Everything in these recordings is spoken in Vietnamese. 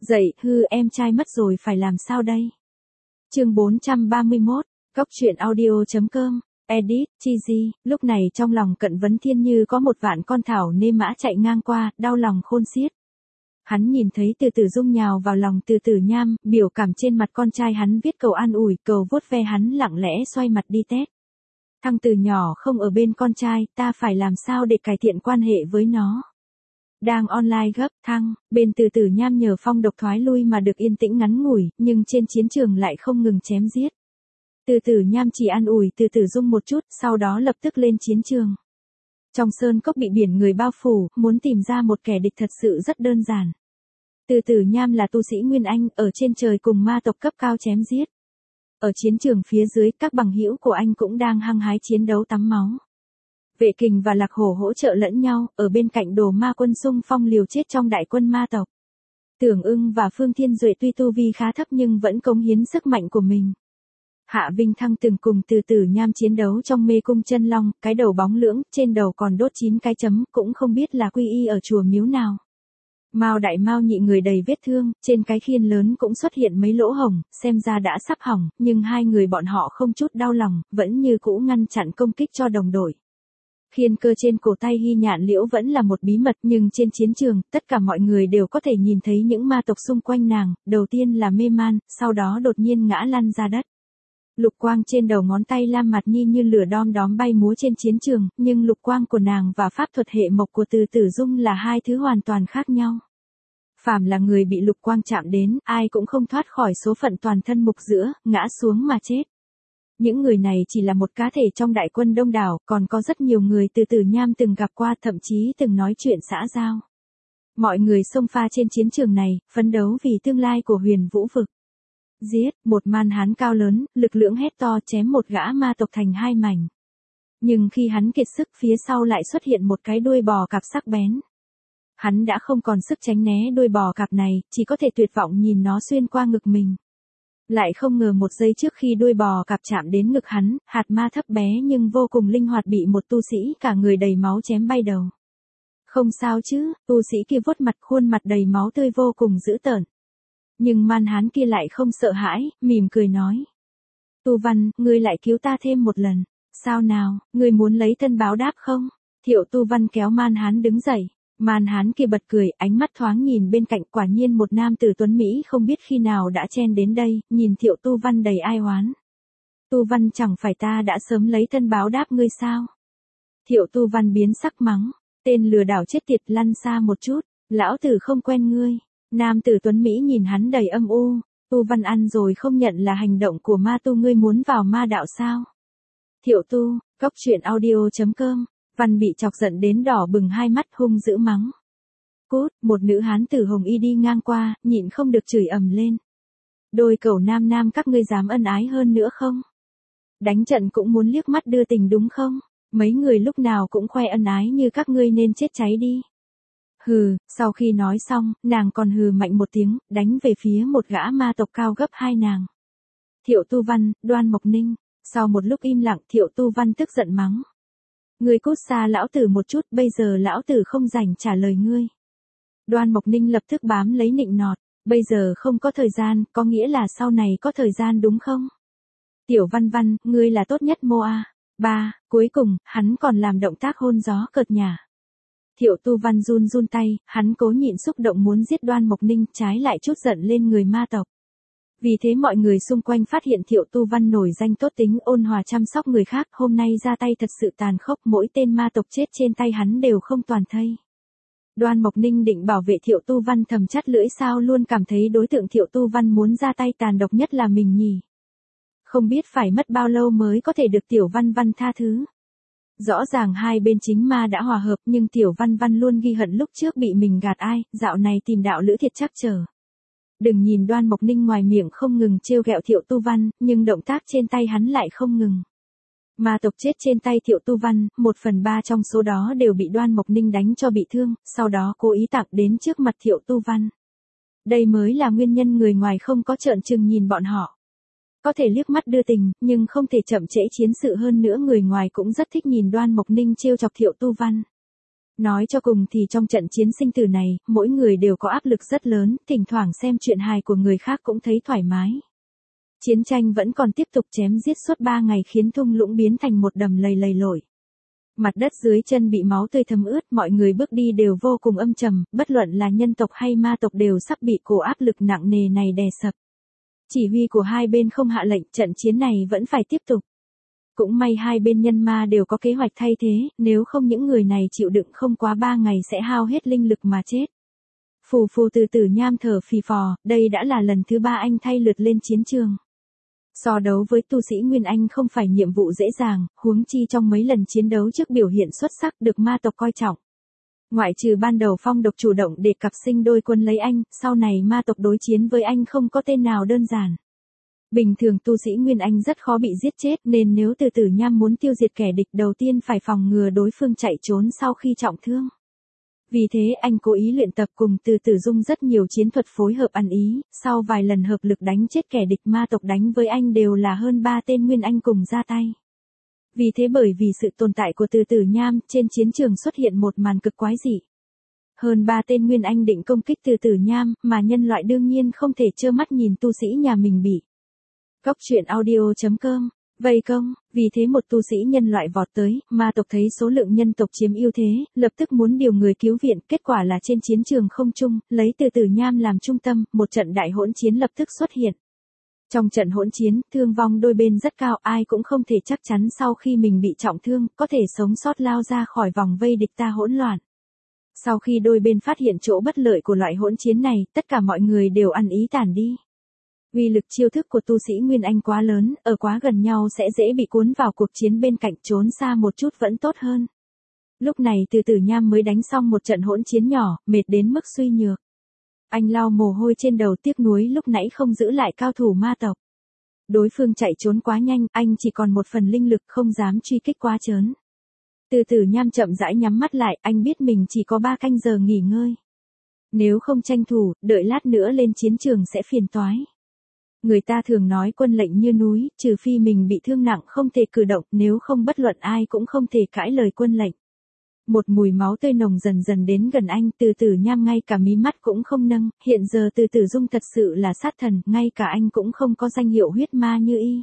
Dậy, em trai mất rồi phải làm sao đây? Chương 431, Góc truyện audio.com, edit, Chizy, lúc này trong lòng Cận Vấn Thiên như có một vạn con thảo nê mã chạy ngang qua, đau lòng khôn xiết. Hắn nhìn thấy Từ Tử Dung nhào vào lòng Từ Tử Nham, biểu cảm trên mặt con trai hắn viết cầu an ủi, cầu vuốt ve hắn lặng lẽ xoay mặt đi tét. Thằng từ nhỏ không ở bên con trai, ta phải làm sao để cải thiện quan hệ với nó? Đang online gấp, thăng, bên Từ Tử Nham nhờ phong độc thoái lui mà được yên tĩnh ngắn ngủi, nhưng trên chiến trường lại không ngừng chém giết. Từ Tử Nham chỉ an ủi Từ Tử Dung một chút, sau đó lập tức lên chiến trường. Trong sơn cốc bị biển người bao phủ, muốn tìm ra một kẻ địch thật sự rất đơn giản. Từ Tử Nham là tu sĩ Nguyên Anh, ở trên trời cùng ma tộc cấp cao chém giết. Ở chiến trường phía dưới, các bằng hữu của anh cũng đang hăng hái chiến đấu tắm máu. Vệ Kình và Lạc Hổ hỗ trợ lẫn nhau, ở bên cạnh Đồ Ma Quân xung phong liều chết trong đại quân ma tộc. Tưởng Ưng và Phương Thiên Duệ tuy tu vi khá thấp nhưng vẫn cống hiến sức mạnh của mình. Hạ Vinh Thăng từng cùng Từ Tử Nham chiến đấu trong mê cung chân long, cái đầu bóng lưỡng, trên đầu còn đốt 9 cái chấm, cũng không biết là quy y ở chùa miếu nào. Mao Đại Mao Nhị người đầy vết thương, trên cái khiên lớn cũng xuất hiện mấy lỗ hổng, xem ra đã sắp hỏng, nhưng hai người bọn họ không chút đau lòng, vẫn như cũ ngăn chặn công kích cho đồng đội. Khiên cơ trên cổ tay Hy Nhạn Liễu vẫn là một bí mật, nhưng trên chiến trường, tất cả mọi người đều có thể nhìn thấy những ma tộc xung quanh nàng, đầu tiên là mê man, sau đó đột nhiên ngã lăn ra đất. Lục quang trên đầu ngón tay Lam Mạt Nhi như lửa đom đóm bay múa trên chiến trường, nhưng lục quang của nàng và pháp thuật hệ mộc của Từ Tử Dung là hai thứ hoàn toàn khác nhau. Phàm là người bị lục quang chạm đến, ai cũng không thoát khỏi số phận toàn thân mục giữa, ngã xuống mà chết. Những người này chỉ là một cá thể trong đại quân đông đảo, còn có rất nhiều người Từ Tử Nham từng gặp qua, thậm chí từng nói chuyện xã giao. Mọi người xông pha trên chiến trường này, phấn đấu vì tương lai của Huyền Vũ vực. Giết, một man hán cao lớn, lực lưỡng hét to chém một gã ma tộc thành hai mảnh. Nhưng khi hắn kiệt sức, phía sau lại xuất hiện một cái đuôi bò cạp sắc bén. Hắn đã không còn sức tránh né đuôi bò cạp này, chỉ có thể tuyệt vọng nhìn nó xuyên qua ngực mình. Lại không ngờ một giây trước khi đuôi bò cạp chạm đến ngực hắn, hạt ma thấp bé nhưng vô cùng linh hoạt bị một tu sĩ cả người đầy máu chém bay đầu. Không sao chứ, tu sĩ kia vuốt mặt, khuôn mặt đầy máu tươi vô cùng dữ tợn. Nhưng man hán kia lại không sợ hãi, mỉm cười nói. Tu Văn, ngươi lại cứu ta thêm một lần. Sao nào, ngươi muốn lấy thân báo đáp không? Thiệu Tu Văn kéo man hán đứng dậy. Man hán kia bật cười, ánh mắt thoáng nhìn bên cạnh, quả nhiên một nam tử tuấn Mỹ không biết khi nào đã chen đến đây, nhìn Thiệu Tu Văn đầy ai oán. Tu Văn, chẳng phải ta đã sớm lấy thân báo đáp ngươi sao? Thiệu Tu Văn biến sắc mắng. Tên lừa đảo chết tiệt, lăn xa một chút, lão tử không quen ngươi. Nam tử tuấn Mỹ nhìn hắn đầy âm u. Tu Văn ăn rồi không nhận là hành động của ma tu, ngươi muốn vào ma đạo sao? Thiệu Tu, Góc truyện audio.com. Văn bị chọc giận đến đỏ bừng hai mắt, hung dữ mắng. Cút, một nữ hán tử hồng y đi ngang qua, nhịn không được chửi ầm lên. Đôi cẩu nam nam các ngươi dám ân ái hơn nữa không? Đánh trận cũng muốn liếc mắt đưa tình đúng không? Mấy người lúc nào cũng khoe ân ái như các ngươi nên chết cháy đi. Hừ, sau khi nói xong, nàng còn hừ mạnh một tiếng, đánh về phía một gã ma tộc cao gấp hai nàng. Thiệu Tu Văn, Đoan Mộc Ninh. Sau một lúc im lặng, Thiệu Tu Văn tức giận mắng. Ngươi cút xa lão tử một chút, bây giờ lão tử không rảnh trả lời ngươi. Đoan Mộc Ninh lập tức bám lấy nịnh nọt, bây giờ không có thời gian, có nghĩa là sau này có thời gian đúng không? Tiểu Văn Văn, ngươi là tốt nhất Moa. Cuối cùng, hắn còn làm động tác hôn gió cợt nhả. Thiệu Tu Văn run run tay, hắn cố nhịn xúc động muốn giết Đoan Mộc Ninh, trái lại chút giận lên người ma tộc. Vì thế mọi người xung quanh phát hiện Thiệu Tu Văn nổi danh tốt tính, ôn hòa chăm sóc người khác, hôm nay ra tay thật sự tàn khốc, mỗi tên ma tộc chết trên tay hắn đều không toàn thây. Đoan Mộc Ninh định bảo vệ Thiệu Tu Văn, thầm chắt lưỡi, sao luôn cảm thấy đối tượng Thiệu Tu Văn muốn ra tay tàn độc nhất là mình nhỉ? Không biết phải mất bao lâu mới có thể được Tiểu Văn Văn tha thứ. Rõ ràng hai bên chính ma đã hòa hợp, nhưng Tiểu Văn Văn luôn ghi hận lúc trước bị mình gạt ai, dạo này tìm đạo lữ thiệt chắc trở. Đừng nhìn Đoan Mộc Ninh ngoài miệng không ngừng trêu ghẹo Thiệu Tu Văn, nhưng động tác trên tay hắn lại không ngừng. Ma tộc chết trên tay Thiệu Tu Văn, 1/3 trong số đó đều bị Đoan Mộc Ninh đánh cho bị thương, sau đó cố ý tặng đến trước mặt Thiệu Tu Văn. Đây mới là nguyên nhân người ngoài không có trợn trừng nhìn bọn họ. Có thể liếc mắt đưa tình, nhưng không thể chậm trễ chiến sự, hơn nữa người ngoài cũng rất thích nhìn Đoan Mộc Ninh trêu chọc Thiệu Tu Văn. Nói cho cùng thì trong trận chiến sinh tử này, mỗi người đều có áp lực rất lớn, thỉnh thoảng xem chuyện hài của người khác cũng thấy thoải mái. Chiến tranh vẫn còn tiếp tục chém giết suốt 3 ngày khiến thung lũng biến thành một đầm lầy lầy lội. Mặt đất dưới chân bị máu tươi thấm ướt, mọi người bước đi đều vô cùng âm trầm, bất luận là nhân tộc hay ma tộc đều sắp bị cổ áp lực nặng nề này đè sập. Chỉ huy của hai bên không hạ lệnh, trận chiến này vẫn phải tiếp tục. Cũng may hai bên nhân ma đều có kế hoạch thay thế, nếu không những người này chịu đựng không quá 3 ngày sẽ hao hết linh lực mà chết. Phù phù từ từ nham thở phì phò, đây đã là lần thứ 3 anh thay lượt lên chiến trường. So đấu với tu sĩ Nguyên Anh không phải nhiệm vụ dễ dàng, huống chi trong mấy lần chiến đấu trước biểu hiện xuất sắc được ma tộc coi trọng. Ngoại trừ ban đầu Phong Độc chủ động để cặp sinh đôi quân lấy anh, sau này ma tộc đối chiến với anh không có tên nào đơn giản. Bình thường tu sĩ Nguyên Anh rất khó bị giết chết nên nếu từ từ nham muốn tiêu diệt kẻ địch đầu tiên phải phòng ngừa đối phương chạy trốn sau khi trọng thương. Vì thế anh cố ý luyện tập cùng từ từ dung rất nhiều chiến thuật phối hợp ăn ý, sau vài lần hợp lực đánh chết kẻ địch ma tộc đánh với anh đều là hơn 3 tên Nguyên Anh cùng ra tay. Vì thế bởi vì sự tồn tại của từ từ nham, trên chiến trường xuất hiện một màn cực quái dị. Hơn 3 tên Nguyên Anh định công kích từ từ nham, mà nhân loại đương nhiên không thể trơ mắt nhìn tu sĩ nhà mình bị. Góc truyện audio.com vây công, vì thế một tu sĩ nhân loại vọt tới, ma tộc thấy số lượng nhân tộc chiếm ưu thế, lập tức muốn điều người cứu viện, kết quả là trên chiến trường không trung, lấy từ từ nham làm trung tâm, một trận đại hỗn chiến lập tức xuất hiện. Trong trận hỗn chiến, thương vong đôi bên rất cao, ai cũng không thể chắc chắn sau khi mình bị trọng thương, có thể sống sót lao ra khỏi vòng vây địch ta hỗn loạn. Sau khi đôi bên phát hiện chỗ bất lợi của loại hỗn chiến này, tất cả mọi người đều ăn ý tản đi. Uy lực chiêu thức của tu sĩ Nguyên Anh quá lớn, ở quá gần nhau sẽ dễ bị cuốn vào cuộc chiến bên cạnh, trốn xa một chút vẫn tốt hơn. Lúc này từ từ nham mới đánh xong một trận hỗn chiến nhỏ, mệt đến mức suy nhược. Anh lau mồ hôi trên đầu tiếc nuối lúc nãy không giữ lại cao thủ ma tộc. Đối phương chạy trốn quá nhanh, anh chỉ còn một phần linh lực không dám truy kích quá trớn. Từ từ nham chậm rãi nhắm mắt lại, anh biết mình chỉ có 3 canh giờ nghỉ ngơi. Nếu không tranh thủ, đợi lát nữa lên chiến trường sẽ phiền toái. Người ta thường nói quân lệnh như núi, trừ phi mình bị thương nặng không thể cử động, nếu không bất luận ai cũng không thể cãi lời quân lệnh. Một mùi máu tươi nồng dần dần đến gần anh, từ từ nham ngay cả mí mắt cũng không nâng, hiện giờ từ từ dung thật sự là sát thần, ngay cả anh cũng không có danh hiệu huyết ma như y.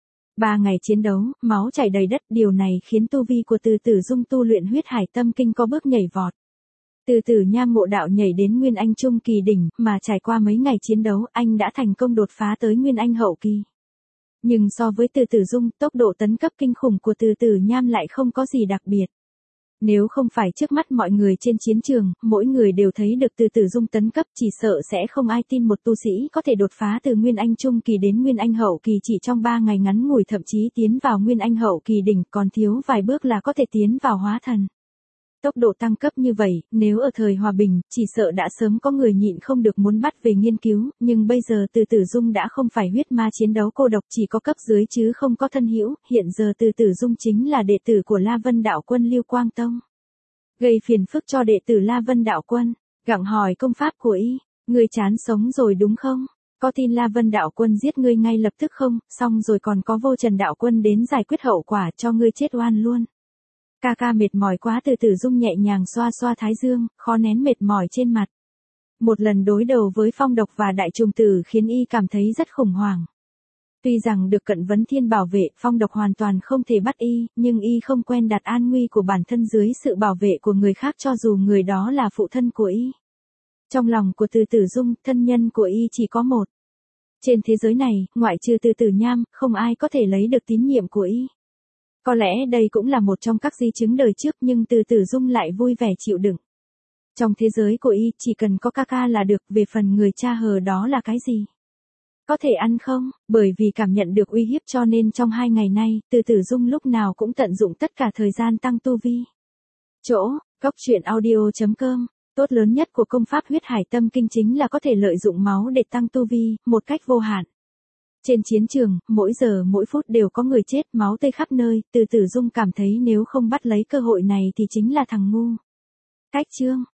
3 ngày chiến đấu, máu chảy đầy đất, điều này khiến tu vi của từ từ dung tu luyện huyết hải tâm kinh có bước nhảy vọt. Từ từ nham ngộ đạo nhảy đến Nguyên Anh trung kỳ đỉnh, mà trải qua mấy ngày chiến đấu, anh đã thành công đột phá tới Nguyên Anh hậu kỳ. Nhưng so với từ từ dung, tốc độ tấn cấp kinh khủng của từ từ nham lại không có gì đặc biệt. Nếu không phải trước mắt mọi người trên chiến trường, mỗi người đều thấy được từ từ dung tấn cấp, chỉ sợ sẽ không ai tin một tu sĩ có thể đột phá từ Nguyên Anh trung kỳ đến Nguyên Anh hậu kỳ chỉ trong 3 ngày ngắn ngủi, thậm chí tiến vào Nguyên Anh hậu kỳ đỉnh, còn thiếu vài bước là có thể tiến vào hóa thần. Tốc độ tăng cấp như vậy, nếu ở thời hòa bình, chỉ sợ đã sớm có người nhịn không được muốn bắt về nghiên cứu, nhưng bây giờ từ từ dung đã không phải huyết ma chiến đấu cô độc, chỉ có cấp dưới chứ không có thân hữu, hiện giờ từ từ dung chính là đệ tử của La Vân Đạo Quân Lưu Quang Tông. Gây phiền phức cho đệ tử La Vân Đạo Quân, gặng hỏi công pháp của y, ngươi chán sống rồi đúng không? Có tin La Vân Đạo Quân giết ngươi ngay lập tức không, xong rồi còn có Vô Trần Đạo Quân đến giải quyết hậu quả cho ngươi chết oan luôn. Ca ca mệt mỏi quá, từ từ dung nhẹ nhàng xoa xoa thái dương, khó nén mệt mỏi trên mặt. Một lần đối đầu với Phong Độc và Đại Trùng Tử khiến y cảm thấy rất khủng hoảng. Tuy rằng được Cận Vấn Thiên bảo vệ, Phong Độc hoàn toàn không thể bắt y, nhưng y không quen đặt an nguy của bản thân dưới sự bảo vệ của người khác cho dù người đó là phụ thân của y. Trong lòng của từ từ dung, thân nhân của y chỉ có một. Trên thế giới này, ngoại trừ từ từ nham, không ai có thể lấy được tín nhiệm của y. Có lẽ đây cũng là một trong các di chứng đời trước, nhưng từ từ dung lại vui vẻ chịu đựng. Trong thế giới của y, chỉ cần có ca ca là được, về phần người cha hờ đó là cái gì? Có thể ăn không? Bởi vì cảm nhận được uy hiếp cho nên trong 2 ngày nay, từ từ dung lúc nào cũng tận dụng tất cả thời gian tăng tu vi. Chỗ, góc truyện audio.com, tốt lớn nhất của công pháp huyết hải tâm kinh chính là có thể lợi dụng máu để tăng tu vi, một cách vô hạn. Trên chiến trường, mỗi giờ mỗi phút đều có người chết, máu tươi khắp nơi, từ từ dung cảm thấy nếu không bắt lấy cơ hội này thì chính là thằng ngu. Cách chương.